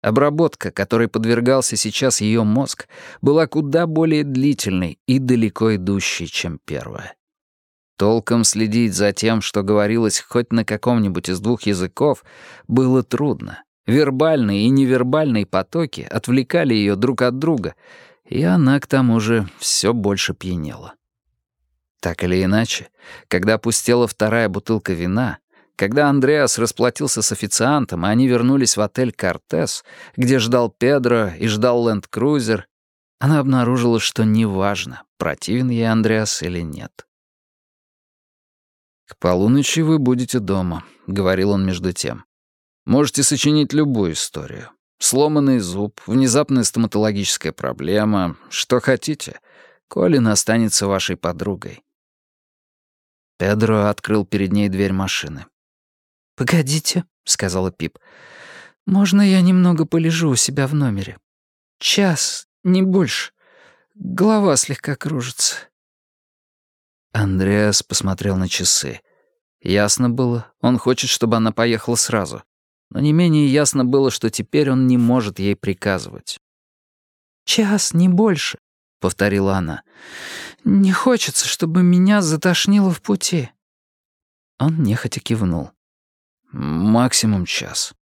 Обработка, которой подвергался сейчас ее мозг, была куда более длительной и далеко идущей, чем первая. Толком следить за тем, что говорилось хоть на каком-нибудь из двух языков, было трудно. Вербальные и невербальные потоки отвлекали ее друг от друга, и она, к тому же, все больше пьянела. Так или иначе, когда опустела вторая бутылка вина, когда Андреас расплатился с официантом, и они вернулись в отель «Кортес», где ждал Педро и ждал ленд-крузер, она обнаружила, что неважно, противен ей Андреас или нет. «К полуночи вы будете дома», — говорил он между тем. «Можете сочинить любую историю. Сломанный зуб, внезапная стоматологическая проблема, что хотите. Колин останется вашей подругой». Педро открыл перед ней дверь машины. «Погодите», — сказала Пип. «Можно я немного полежу у себя в номере? Час, не больше. Голова слегка кружится». Андреас посмотрел на часы. Ясно было, он хочет, чтобы она поехала сразу. Но не менее ясно было, что теперь он не может ей приказывать. «Час, не больше», — повторила она. «Не хочется, чтобы меня затошнило в пути». Он нехотя кивнул. «Максимум час».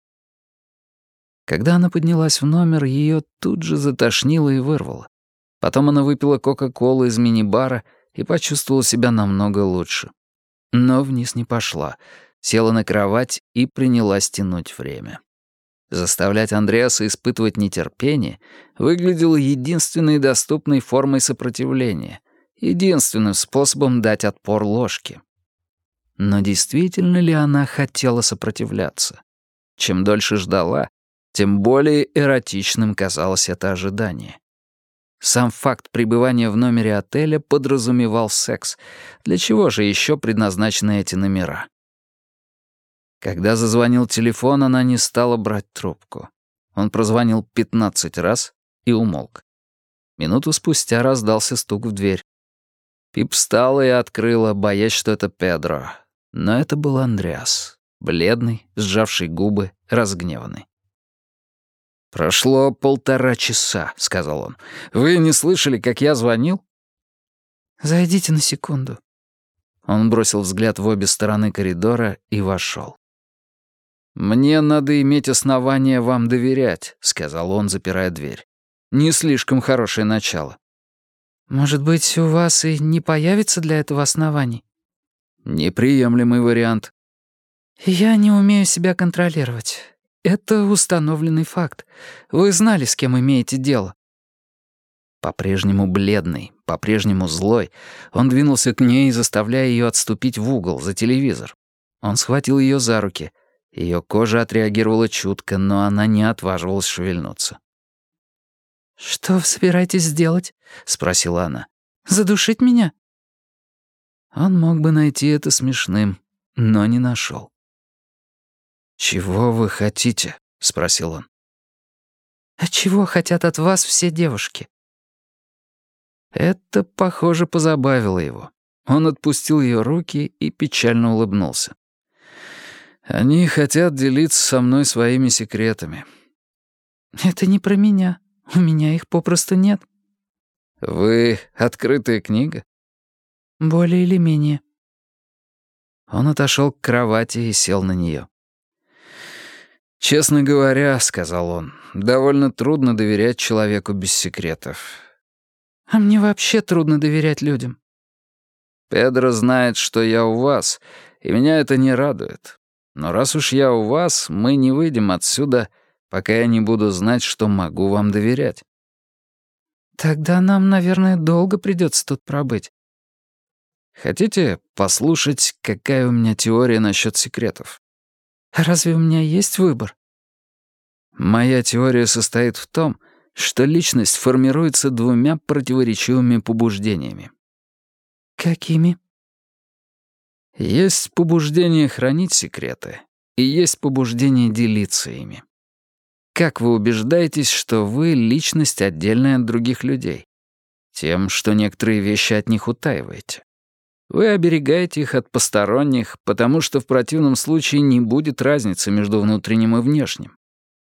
Когда она поднялась в номер, ее тут же затошнило и вырвало. Потом она выпила кока-колу из мини-бара и почувствовала себя намного лучше. Но вниз не пошла, села на кровать и принялась тянуть время. Заставлять Андреаса испытывать нетерпение выглядело единственной доступной формой сопротивления, единственным способом дать отпор ложке. Но действительно ли она хотела сопротивляться? Чем дольше ждала, тем более эротичным казалось это ожидание. Сам факт пребывания в номере отеля подразумевал секс. Для чего же еще предназначены эти номера? Когда зазвонил телефон, она не стала брать трубку. Он прозвонил 15 раз и умолк. Минуту спустя раздался стук в дверь. Пип встала и открыла, боясь, что это Педро. Но это был Андреас, бледный, сжавший губы, разгневанный. «Прошло 1,5 часа», — сказал он. «Вы не слышали, как я звонил?» «Зайдите на секунду». Он бросил взгляд в обе стороны коридора и вошел. «Мне надо иметь основания вам доверять», — сказал он, запирая дверь. «Не слишком хорошее начало». «Может быть, у вас и не появится для этого оснований?» «Неприемлемый вариант». «Я не умею себя контролировать. Это установленный факт. Вы знали, с кем имеете дело». По-прежнему бледный, по-прежнему злой, он двинулся к ней, заставляя ее отступить в угол, за телевизор. Он схватил ее за руки. Ее кожа отреагировала чутко, но она не отваживалась шевельнуться. «Что вы собираетесь сделать?» — спросила она. «Задушить меня?» Он мог бы найти это смешным, но не нашел. «Чего вы хотите?» — спросил он. «А чего хотят от вас все девушки?» Это, похоже, позабавило его. Он отпустил ее руки и печально улыбнулся. «Они хотят делиться со мной своими секретами». «Это не про меня. У меня их попросту нет». «Вы открытая книга?» «Более или менее». Он отошел к кровати и сел на нее. «Честно говоря, — сказал он, — довольно трудно доверять человеку без секретов». «А мне вообще трудно доверять людям». «Педро знает, что я у вас, и меня это не радует. Но раз уж я у вас, мы не выйдем отсюда, пока я не буду знать, что могу вам доверять». «Тогда нам, наверное, долго придется тут пробыть». «Хотите послушать, какая у меня теория насчет секретов?» «Разве у меня есть выбор?» «Моя теория состоит в том, что личность формируется двумя противоречивыми побуждениями». «Какими?» Есть побуждение хранить секреты, и есть побуждение делиться ими. Как вы убеждаетесь, что вы — личность, отдельная от других людей? Тем, что некоторые вещи от них утаиваете. Вы оберегаете их от посторонних, потому что в противном случае не будет разницы между внутренним и внешним.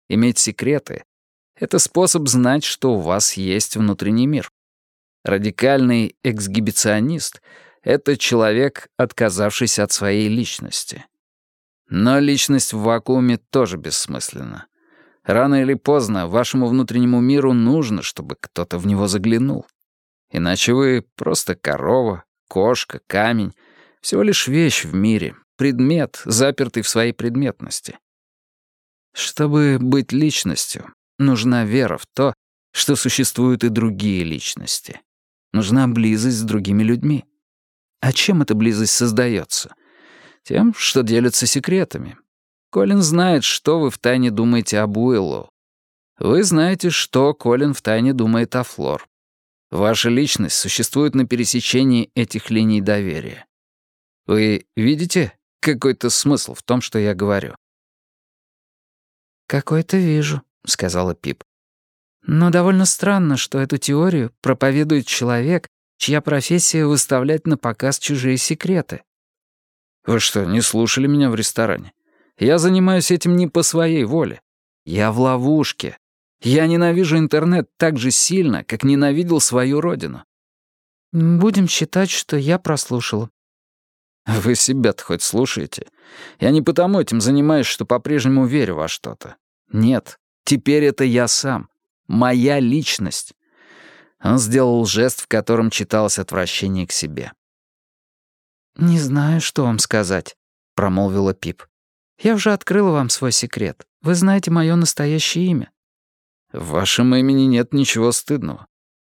Иметь секреты — это способ знать, что у вас есть внутренний мир. Радикальный эксгибиционист — это человек, отказавшийся от своей личности. Но личность в вакууме тоже бессмысленна. Рано или поздно вашему внутреннему миру нужно, чтобы кто-то в него заглянул. Иначе вы просто корова, кошка, камень, всего лишь вещь в мире, предмет, запертый в своей предметности. Чтобы быть личностью, нужна вера в то, что существуют и другие личности. Нужна близость с другими людьми. А чем эта близость создается? Тем, что делятся секретами. Колин знает, что вы втайне думаете об Уиллоу. Вы знаете, что Колин втайне думает о Флор. Ваша личность существует на пересечении этих линий доверия. Вы видите какой-то смысл в том, что я говорю? «Какой-то вижу», — сказала Пип. «Но довольно странно, что эту теорию проповедует человек, чья профессия — выставлять на показ чужие секреты». Вы что, не слушали меня в ресторане? Я занимаюсь этим не по своей воле. Я в ловушке. Я ненавижу интернет так же сильно, как ненавидел свою родину. «Будем считать, что я прослушала». Вы себя-то хоть слушаете? Я не потому этим занимаюсь, что по-прежнему верю во что-то. Нет, теперь это я сам. Моя личность. Он сделал жест, в котором читалось отвращение к себе. «Не знаю, что вам сказать», — промолвила Пип. «Я уже открыла вам свой секрет. Вы знаете мое настоящее имя». В вашем имени нет ничего стыдного.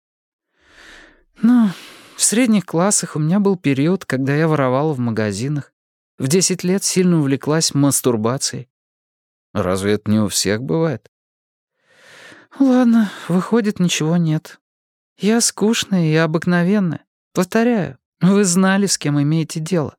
«Ну, в средних классах у меня был период, когда я воровала в магазинах. В 10 лет сильно увлеклась мастурбацией». Разве это не у всех бывает? «Ладно, выходит, ничего нет. Я скучная и обыкновенная. Повторяю, вы знали, с кем имеете дело».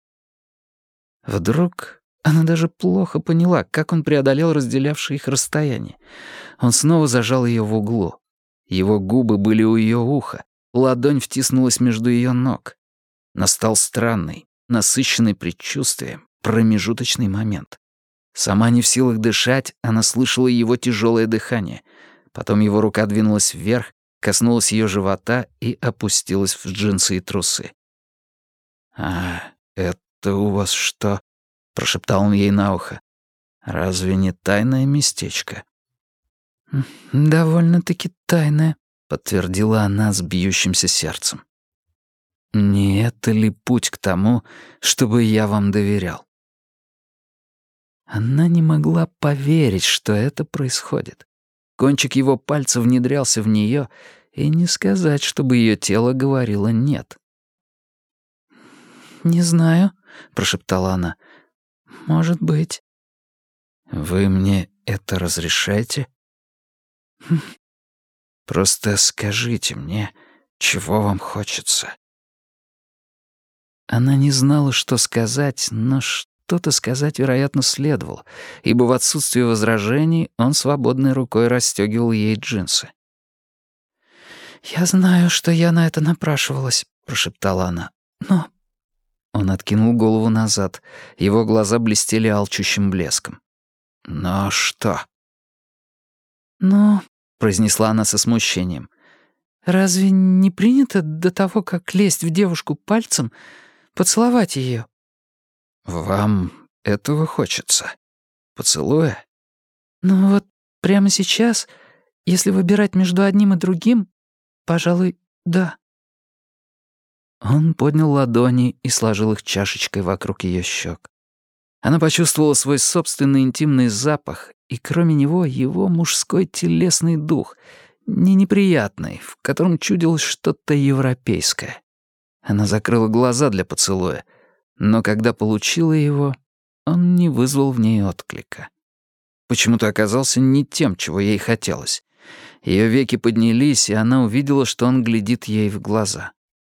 Вдруг она даже плохо поняла, как он преодолел разделявшее их расстояние. Он снова зажал ее в углу. Его губы были у ее уха, ладонь втиснулась между ее ног. Настал странный, насыщенный предчувствием, промежуточный момент. Сама не в силах дышать, она слышала его тяжелое дыхание. Потом его рука двинулась вверх, коснулась ее живота и опустилась в джинсы и трусы. «А это у вас что?» — прошептал он ей на ухо. «Разве не тайное местечко?» «Довольно-таки тайное», — подтвердила она с бьющимся сердцем. «Не это ли путь к тому, чтобы я вам доверял?» Она не могла поверить, что это происходит. Кончик его пальца внедрялся в нее, и не сказать, чтобы ее тело говорило «нет». «Не знаю», — прошептала она. «Может быть». «Вы мне это разрешаете?» «Просто скажите мне, чего вам хочется». Она не знала, что сказать, но что-то сказать, вероятно, следовало, ибо в отсутствие возражений он свободной рукой расстегивал ей джинсы. «Я знаю, что я на это напрашивалась», — прошептала она. «Но...» Он откинул голову назад. Его глаза блестели алчущим блеском. «Но что?» «Но...» — произнесла она со смущением. «Разве не принято до того, как лезть в девушку пальцем, поцеловать ее?» «Вам этого хочется? Поцелуя?» «Ну вот прямо сейчас, если выбирать между одним и другим, пожалуй, да». Он поднял ладони и сложил их чашечкой вокруг ее щек. Она почувствовала свой собственный интимный запах, и кроме него его мужской телесный дух, не неприятный, в котором чудилось что-то европейское. Она закрыла глаза для поцелуя, но когда получила его, он не вызвал в ней отклика. Почему-то оказался не тем, чего ей хотелось. Ее веки поднялись, и она увидела, что он глядит ей в глаза.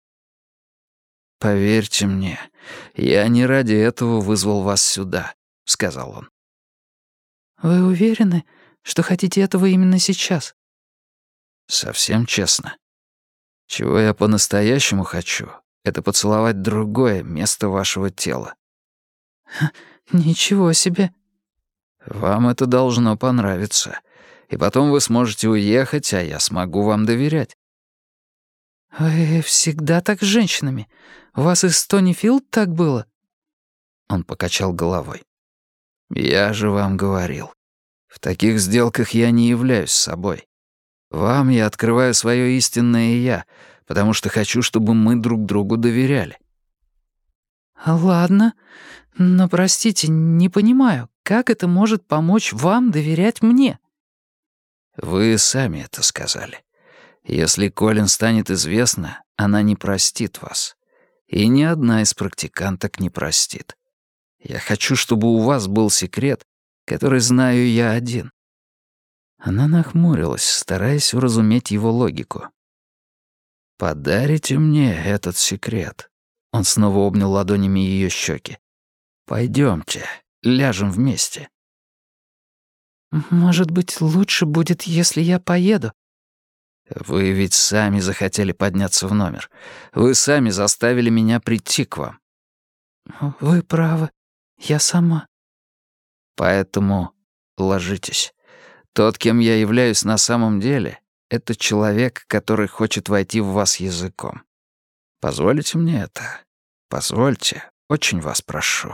«Поверьте мне, я не ради этого вызвал вас сюда», — сказал он. «Вы уверены, что хотите этого именно сейчас?» «Совсем честно. Чего я по-настоящему хочу, это поцеловать другое место вашего тела». «Ничего себе». Вам это должно понравиться. И потом вы сможете уехать, а я смогу вам доверять». «Вы всегда так с женщинами? У вас и с Тони Филд так было?» Он покачал головой. «Я же вам говорил. В таких сделках я не являюсь собой. Вам я открываю свое истинное «я», потому что хочу, чтобы мы друг другу доверяли». «Ладно, но, простите, не понимаю, как это может помочь вам доверять мне?» Вы сами это сказали. Если Колин станет известно, она не простит вас. И ни одна из практиканток не простит. Я хочу, чтобы у вас был секрет, который знаю я один». Она нахмурилась, стараясь уразуметь его логику. «Подарите мне этот секрет». Он снова обнял ладонями ее щеки. «Пойдемте, ляжем вместе». «Может быть, лучше будет, если я поеду?» «Вы ведь сами захотели подняться в номер. Вы сами заставили меня прийти к вам». «Вы правы. Я сама». «Поэтому ложитесь. Тот, кем я являюсь на самом деле, это человек, который хочет войти в вас языком. Позволите мне это? Позвольте. Очень вас прошу».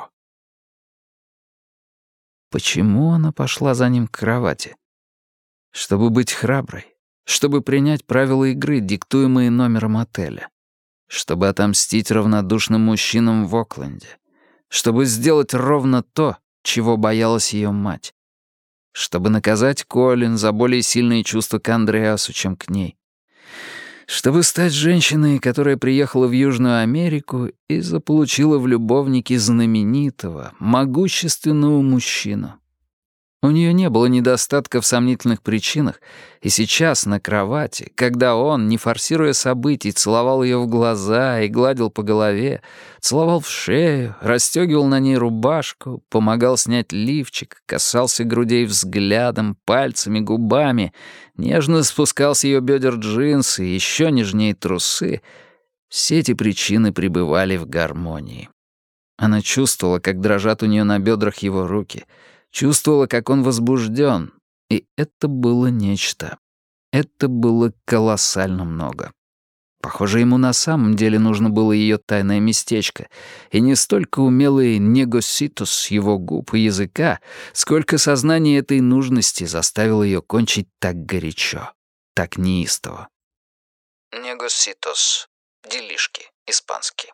Почему она пошла за ним к кровати? Чтобы быть храброй. Чтобы принять правила игры, диктуемые номером отеля. Чтобы отомстить равнодушным мужчинам в Окленде. Чтобы сделать ровно то, чего боялась ее мать. Чтобы наказать Колин за более сильные чувства к Андреасу, чем к ней. Чтобы стать женщиной, которая приехала в Южную Америку и заполучила в любовнике знаменитого, могущественного мужчину. У нее не было недостатка в сомнительных причинах, и сейчас на кровати, когда он, не форсируя событий, целовал ее в глаза и гладил по голове, целовал в шею, расстегивал на ней рубашку, помогал снять лифчик, касался грудей взглядом, пальцами, губами, нежно спускал с ее бедер джинсы и еще нежнее трусы, все эти причины пребывали в гармонии. Она чувствовала, как дрожат у нее на бедрах его руки, чувствовала, как он возбужден, и это было нечто. Это было колоссально много. Похоже, ему на самом деле нужно было ее тайное местечко, и не столько умелый негоситус с его губ и языка, сколько сознание этой нужности заставило ее кончить так горячо, так неистово. Негоситус. Делишки. Испанский.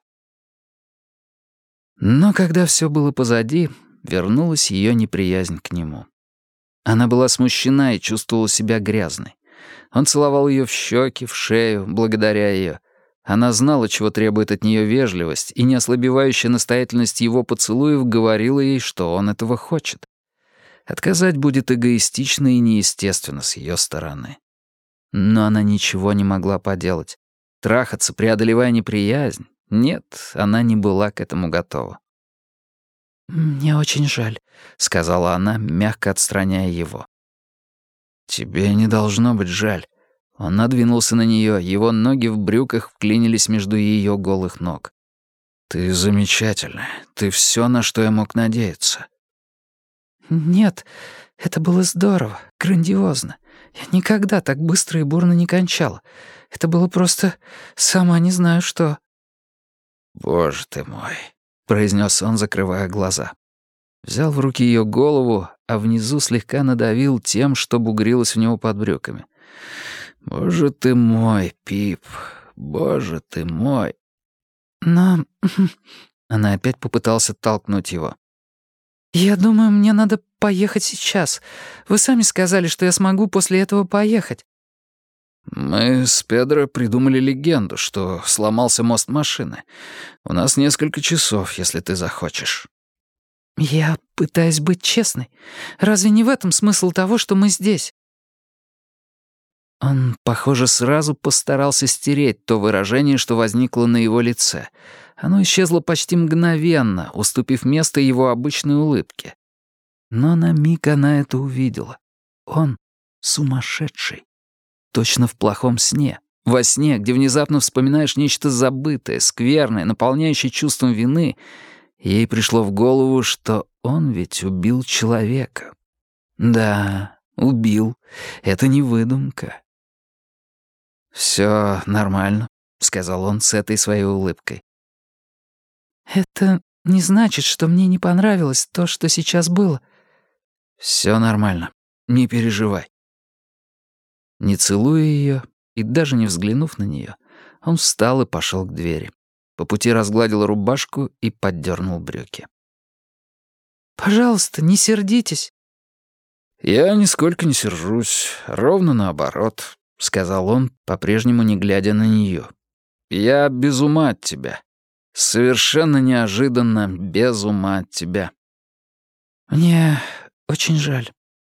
Но когда все было позади, вернулась ее неприязнь к нему. Она была смущена и чувствовала себя грязной. Он целовал ее в щеки, в шею, благодаря ее. Она знала, чего требует от нее вежливость, и неослабевающая настоятельность его поцелуев говорила ей, что он этого хочет. Отказать будет эгоистично и неестественно с ее стороны. Но она ничего не могла поделать. Трахаться, преодолевая неприязнь? Нет, она не была к этому готова. «Мне очень жаль», — сказала она, мягко отстраняя его. «Тебе не должно быть жаль». Он надвинулся на нее, его ноги в брюках вклинились между ее голых ног. «Ты замечательная. Ты все, на что я мог надеяться». «Нет, это было здорово, грандиозно. Я никогда так быстро и бурно не кончала. Это было просто... сама не знаю что». «Боже ты мой», — произнес он, закрывая глаза. Взял в руки ее голову, а внизу слегка надавил тем, что бугрилось у него под брюками. «Боже ты мой, Пип, боже ты мой». «Но...» Она опять попыталась оттолкнуть его. «Я думаю, мне надо поехать сейчас. Вы сами сказали, что я смогу после этого поехать». «Мы с Педро придумали легенду, что сломался мост машины. У нас несколько часов, если ты захочешь». «Я пытаюсь быть честной. Разве не в этом смысл того, что мы здесь?» Он, похоже, сразу постарался стереть то выражение, что возникло на его лице. Оно исчезло почти мгновенно, уступив место его обычной улыбке. Но на миг она это увидела. Он сумасшедший. Точно в плохом сне. Во сне, где внезапно вспоминаешь нечто забытое, скверное, наполняющее чувством вины, ей пришло в голову, что он ведь убил человека. «Да, убил. Это не выдумка». «Всё нормально», — сказал он с этой своей улыбкой. «Это не значит, что мне не понравилось то, что сейчас было». «Всё нормально. Не переживай». Не целуя её и даже не взглянув на неё, он встал и пошёл к двери. По пути разгладил рубашку и поддёрнул брюки. «Пожалуйста, не сердитесь». «Я нисколько не сержусь, ровно наоборот», — сказал он, по-прежнему не глядя на неё. «Я без ума от тебя. Совершенно неожиданно без ума от тебя». «Мне очень жаль».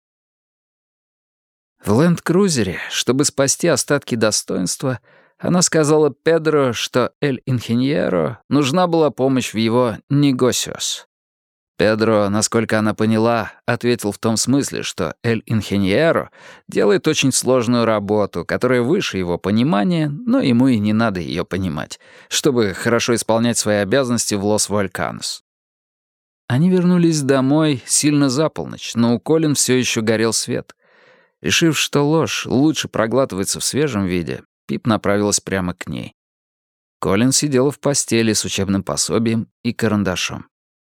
В ленд-крузере, чтобы спасти остатки достоинства, она сказала Педро, что Эль Инхиньеро нужна была помощь в его «негосиос». Педро, насколько она поняла, ответил в том смысле, что Эль Инхиньеро делает очень сложную работу, которая выше его понимания, но ему и не надо ее понимать, чтобы хорошо исполнять свои обязанности в Лос-Вулканос. Они вернулись домой сильно за полночь, но у Колин все еще горел свет. Решив, что ложь лучше проглатывается в свежем виде, Пип направилась прямо к ней. Колин сидела в постели с учебным пособием и карандашом.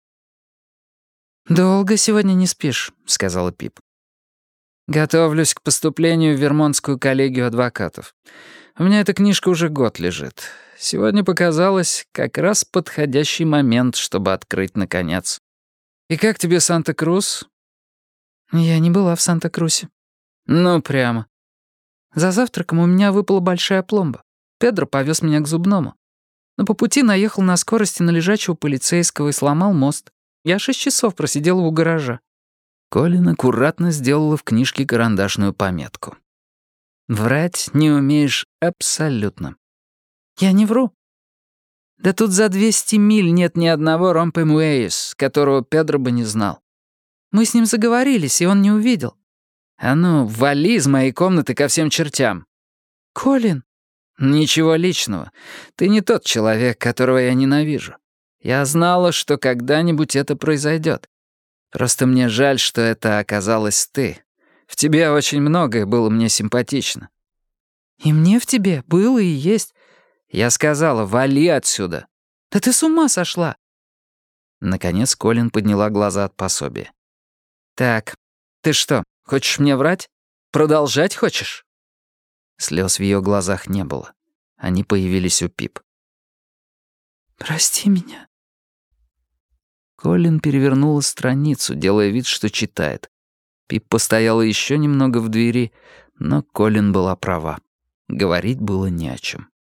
«Долго сегодня не спишь», — сказала Пип. «Готовлюсь к поступлению в Вермонтскую коллегию адвокатов. У меня эта книжка уже год лежит. Сегодня показалось как раз подходящий момент, чтобы открыть наконец. И как тебе Санта-Крус?» «Я не была в Санта-Крусе». «Ну, прямо. За завтраком у меня выпала большая пломба. Педро повез меня к зубному. Но по пути наехал на скорости на лежачего полицейского и сломал мост. Я 6 часов просидела у гаража». Колин аккуратно сделала в книжке карандашную пометку. «Врать не умеешь абсолютно». «Я не вру». «Да тут за 200 миль нет ни одного Ромпемуэйс, которого Педро бы не знал». «Мы с ним заговорились, и он не увидел». «А ну, вали из моей комнаты ко всем чертям». «Колин». «Ничего личного. Ты не тот человек, которого я ненавижу. Я знала, что когда-нибудь это произойдет. Просто мне жаль, что это оказалась ты. В тебе очень многое было мне симпатично». «И мне в тебе было и есть». Я сказала, вали отсюда. «Да ты с ума сошла». Наконец Колин подняла глаза от пособия. «Так, ты что, хочешь мне врать? Продолжать хочешь?» Слез в ее глазах не было. Они появились у Пип. «Прости меня». Колин перевернула страницу, делая вид, что читает. Пип постояла еще немного в двери, но Колин была права. Говорить было не о чем.